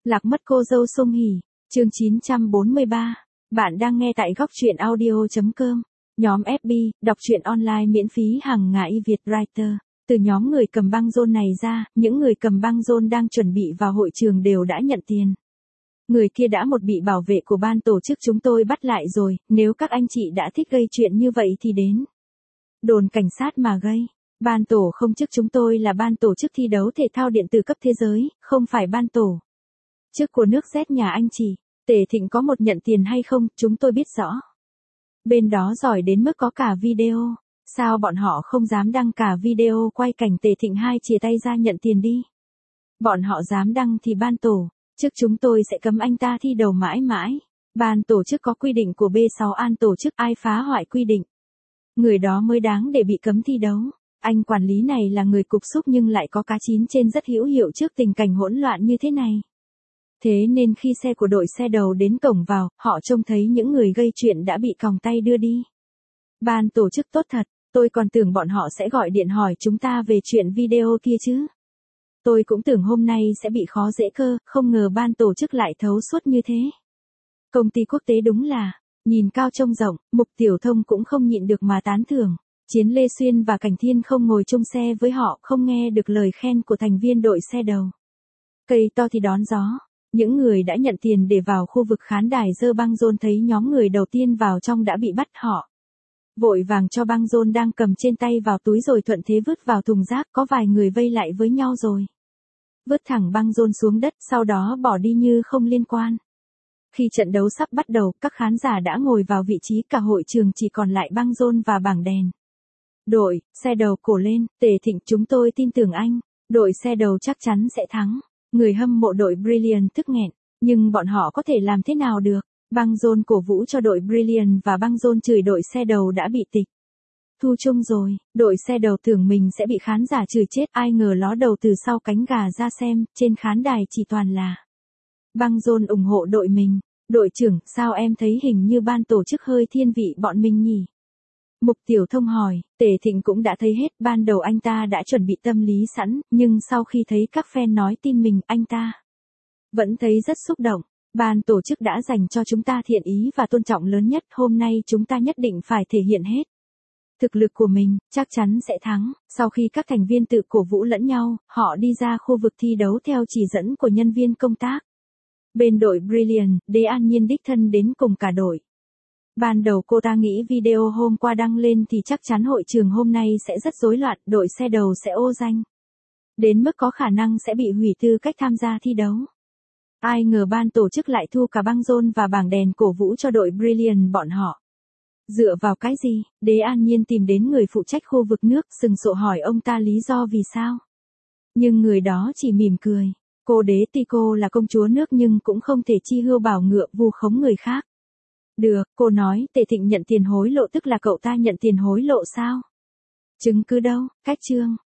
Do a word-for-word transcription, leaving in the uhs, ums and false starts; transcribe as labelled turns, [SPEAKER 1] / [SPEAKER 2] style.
[SPEAKER 1] Lạc mất cô dâu Song Hỷ, chương chín trăm bốn mươi ba. Bạn đang nghe tại góc truyện audio chấm com. Nhóm ép bê, đọc truyện online miễn phí hàng ngày Việt Writer. Từ nhóm người cầm băng rôn này ra, những người cầm băng rôn đang chuẩn bị vào hội trường đều đã nhận tiền. Người kia đã một bị bảo vệ của ban tổ chức chúng tôi bắt lại rồi, nếu các anh chị đã thích gây chuyện như vậy thì đến đồn cảnh sát mà gây. Ban tổ không chức chúng tôi là ban tổ chức thi đấu thể thao điện tử cấp thế giới, không phải ban tổ chức của nước Z nhà anh chị. Tề Thịnh có một nhận tiền hay không, chúng tôi biết rõ. Bên đó giỏi đến mức có cả video. Sao bọn họ không dám đăng cả video quay cảnh Tề Thịnh hai chia tay ra nhận tiền đi? Bọn họ dám đăng thì ban tổ chức chúng tôi sẽ cấm anh ta thi đấu mãi mãi. Ban tổ chức có quy định của B sáu an tổ chức, ai phá hoại quy định, người đó mới đáng để bị cấm thi đấu. Anh quản lý này là người cục súc nhưng lại có cá chín trên rất hữu hiệu trước tình cảnh hỗn loạn như thế này. Thế nên khi xe của đội xe đầu đến cổng vào, họ trông thấy những người gây chuyện đã bị còng tay đưa đi. Ban tổ chức tốt thật, tôi còn tưởng bọn họ sẽ gọi điện hỏi chúng ta về chuyện video kia chứ. Tôi cũng tưởng hôm nay sẽ bị khó dễ cơ, không ngờ ban tổ chức lại thấu suốt như thế. Công ty quốc tế đúng là, nhìn cao trông rộng, Mục Tiểu Thông cũng không nhịn được mà tán thưởng. Chiến Lê Xuyên và Cảnh Thiên không ngồi chung xe với họ, không nghe được lời khen của thành viên đội xe đầu. Cây to thì đón gió. Những người đã nhận tiền để vào khu vực khán đài dơ băng rôn thấy nhóm người đầu tiên vào trong đã bị bắt, họ vội vàng cho băng rôn đang cầm trên tay vào túi rồi thuận thế vứt vào thùng rác. Có vài người vây lại với nhau rồi vứt thẳng băng rôn xuống đất, sau đó bỏ đi như không liên quan. Khi trận đấu sắp bắt đầu, các khán giả đã ngồi vào vị trí, cả hội trường chỉ còn lại băng rôn và bảng đèn. Đội xe đầu cổ lên, Tề Thịnh, chúng tôi tin tưởng anh, đội xe đầu chắc chắn sẽ thắng. Người hâm mộ đội Brilliant tức nghẹn, nhưng bọn họ có thể làm thế nào được? Băng rôn cổ vũ cho đội Brilliant và băng rôn chửi đội xe đầu đã bị tịch thu chung rồi. Đội xe đầu tưởng mình sẽ bị khán giả chửi chết, ai ngờ ló đầu từ sau cánh gà ra xem, trên khán đài chỉ toàn là băng rôn ủng hộ đội mình. Đội trưởng, sao em thấy hình như ban tổ chức hơi thiên vị bọn mình nhỉ? Mục Tiểu Thông hỏi. Tề Thịnh cũng đã thấy hết, ban đầu anh ta đã chuẩn bị tâm lý sẵn, nhưng sau khi thấy các fan nói tin mình, anh ta vẫn thấy rất xúc động. Ban tổ chức đã dành cho chúng ta thiện ý và tôn trọng lớn nhất, hôm nay chúng ta nhất định phải thể hiện hết thực lực của mình, chắc chắn sẽ thắng. Sau khi các thành viên tự cổ vũ lẫn nhau, họ đi ra khu vực thi đấu theo chỉ dẫn của nhân viên công tác. Bên đội Brilliant, Đế An Nhiên đích thân đến cùng cả đội. Ban đầu cô ta nghĩ video hôm qua đăng lên thì chắc chắn hội trường hôm nay sẽ rất rối loạn, đội xe đầu sẽ ô danh đến mức có khả năng sẽ bị hủy tư cách tham gia thi đấu. Ai ngờ ban tổ chức lại thu cả băng rôn và bảng đèn cổ vũ cho đội Brilliant bọn họ. Dựa vào cái gì? Đế An Nhiên tìm đến người phụ trách khu vực nước, sừng sộ hỏi ông ta lý do vì sao. Nhưng người đó chỉ mỉm cười. Cô Đế Tico là công chúa nước nhưng cũng không thể chi hươu bảo ngựa vu khống người khác. Được, cô nói, Tề Thịnh nhận tiền hối lộ tức là cậu ta nhận tiền hối lộ sao? Chứng cứ đâu? Cách chương.